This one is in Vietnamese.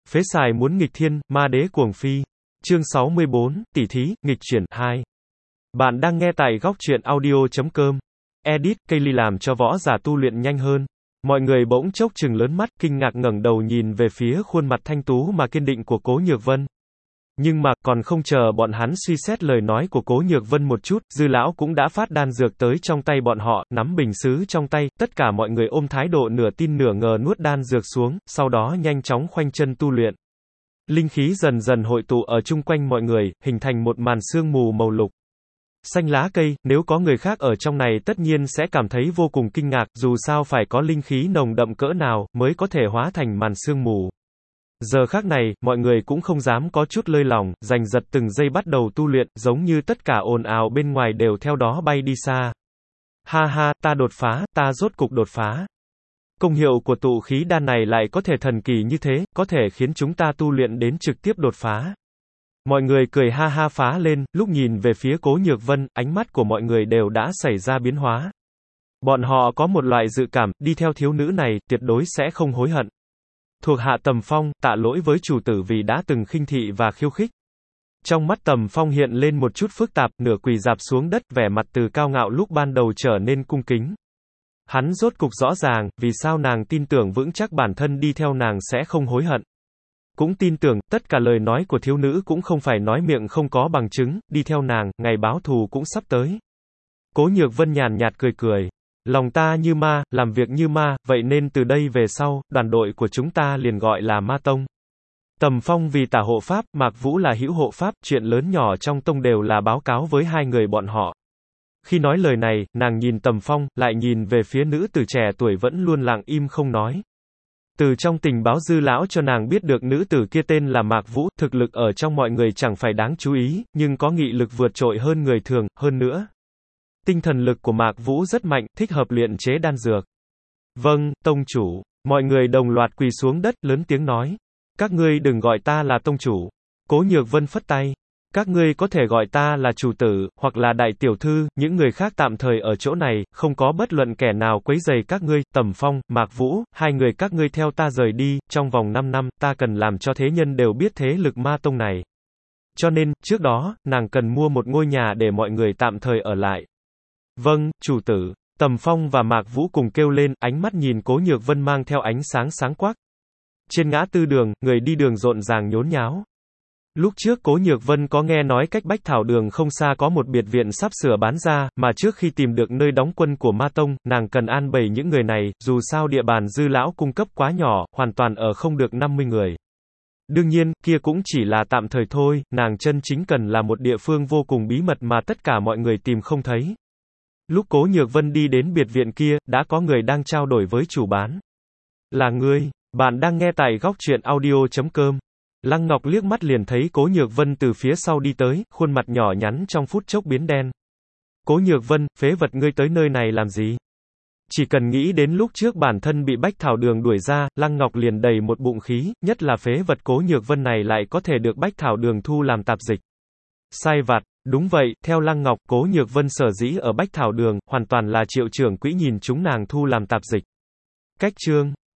Phế xài muốn nghịch thiên, ma đế cuồng phi. Chương 64, tỷ thí, nghịch chuyển 2. Bạn đang nghe tại góc truyện audio.com. Edit, Kaylee làm cho võ giả tu luyện nhanh hơn. Mọi người bỗng chốc trừng lớn mắt, kinh ngạc ngẩng đầu nhìn về phía khuôn mặt thanh tú mà kiên định của Cố Nhược Vân. Nhưng mà, còn không chờ bọn hắn suy xét lời nói của Cố Nhược Vân một chút, Dư lão cũng đã phát đan dược tới trong tay bọn họ, nắm bình sứ trong tay, tất cả mọi người ôm thái độ nửa tin nửa ngờ nuốt đan dược xuống, sau đó nhanh chóng khoanh chân tu luyện. Linh khí dần dần hội tụ ở chung quanh mọi người, hình thành một màn sương mù màu lục. Xanh lá cây, nếu có người khác ở trong này tất nhiên sẽ cảm thấy vô cùng kinh ngạc, dù sao phải có linh khí nồng đậm cỡ nào, mới có thể hóa thành màn sương mù. Giờ khắc này, mọi người cũng không dám có chút lơi lỏng, giành giật từng giây bắt đầu tu luyện, giống như tất cả ồn ào bên ngoài đều theo đó bay đi xa. Ha ha, ta đột phá, ta rốt cục đột phá. Công hiệu của tụ khí đan này lại có thể thần kỳ như thế, có thể khiến chúng ta tu luyện đến trực tiếp đột phá. Mọi người cười ha ha phá lên, lúc nhìn về phía Cố Nhược Vân, ánh mắt của mọi người đều đã xảy ra biến hóa. Bọn họ có một loại dự cảm, đi theo thiếu nữ này, tuyệt đối sẽ không hối hận. Thuộc hạ Tầm Phong, tạ lỗi với chủ tử vì đã từng khinh thị và khiêu khích. Trong mắt Tầm Phong hiện lên một chút phức tạp, nửa quỳ rạp xuống đất, vẻ mặt từ cao ngạo lúc ban đầu trở nên cung kính. Hắn rốt cục rõ ràng, vì sao nàng tin tưởng vững chắc bản thân đi theo nàng sẽ không hối hận. Cũng tin tưởng, tất cả lời nói của thiếu nữ cũng không phải nói miệng không có bằng chứng, đi theo nàng, ngày báo thù cũng sắp tới. Cố Nhược Vân nhàn nhạt cười cười. Lòng ta như ma, làm việc như ma, vậy nên từ đây về sau, đoàn đội của chúng ta liền gọi là Ma Tông. Tầm Phong vì tả hộ pháp, Mạc Vũ là hữu hộ pháp, chuyện lớn nhỏ trong tông đều là báo cáo với hai người bọn họ. Khi nói lời này, nàng nhìn Tầm Phong, lại nhìn về phía nữ tử trẻ tuổi vẫn luôn lặng im không nói. Từ trong tình báo Dư lão cho nàng biết được nữ tử kia tên là Mạc Vũ, thực lực ở trong mọi người chẳng phải đáng chú ý, nhưng có nghị lực vượt trội hơn người thường, hơn nữa. Tinh thần lực của Mạc Vũ rất mạnh, thích hợp luyện chế đan dược. Vâng, tông chủ. Mọi người đồng loạt quỳ xuống đất, lớn tiếng nói. Các ngươi đừng gọi ta là tông chủ. Cố Nhược Vân phất tay. Các ngươi có thể gọi ta là chủ tử, hoặc là đại tiểu thư, những người khác tạm thời ở chỗ này, không có bất luận kẻ nào quấy rầy các ngươi. Tầm Phong, Mạc Vũ, hai người các ngươi theo ta rời đi, trong vòng 5 năm, ta cần làm cho thế nhân đều biết thế lực Ma Tông này. Cho nên, trước đó, nàng cần mua một ngôi nhà để mọi người tạm thời ở lại. Vâng, chủ tử. Tầm Phong và Mạc Vũ cùng kêu lên, ánh mắt nhìn Cố Nhược Vân mang theo ánh sáng sáng quắc. Trên ngã tư đường, người đi đường rộn ràng nhốn nháo. Lúc trước Cố Nhược Vân có nghe nói cách Bách Thảo Đường không xa có một biệt viện sắp sửa bán ra, mà trước khi tìm được nơi đóng quân của Ma Tông, nàng cần an bày những người này, dù sao địa bàn Dư lão cung cấp quá nhỏ, hoàn toàn ở không được 50 người. Đương nhiên, kia cũng chỉ là tạm thời thôi, nàng chân chính cần là một địa phương vô cùng bí mật mà tất cả mọi người tìm không thấy. Lúc Cố Nhược Vân đi đến biệt viện kia, đã có người đang trao đổi với chủ bán. Là ngươi, bạn đang nghe tại góc truyện audio.com. Lăng Ngọc liếc mắt liền thấy Cố Nhược Vân từ phía sau đi tới, khuôn mặt nhỏ nhắn trong phút chốc biến đen. Cố Nhược Vân, phế vật ngươi tới nơi này làm gì? Chỉ cần nghĩ đến lúc trước bản thân bị Bách Thảo Đường đuổi ra, Lăng Ngọc liền đầy một bụng khí, nhất là phế vật Cố Nhược Vân này lại có thể được Bách Thảo Đường thu làm tạp dịch. Sai vặt, đúng vậy, theo Lăng Ngọc, Cố Nhược Vân sở dĩ ở Bách Thảo Đường, hoàn toàn là Triệu trưởng quỹ nhìn chúng nàng thu làm tạp dịch. Cách chương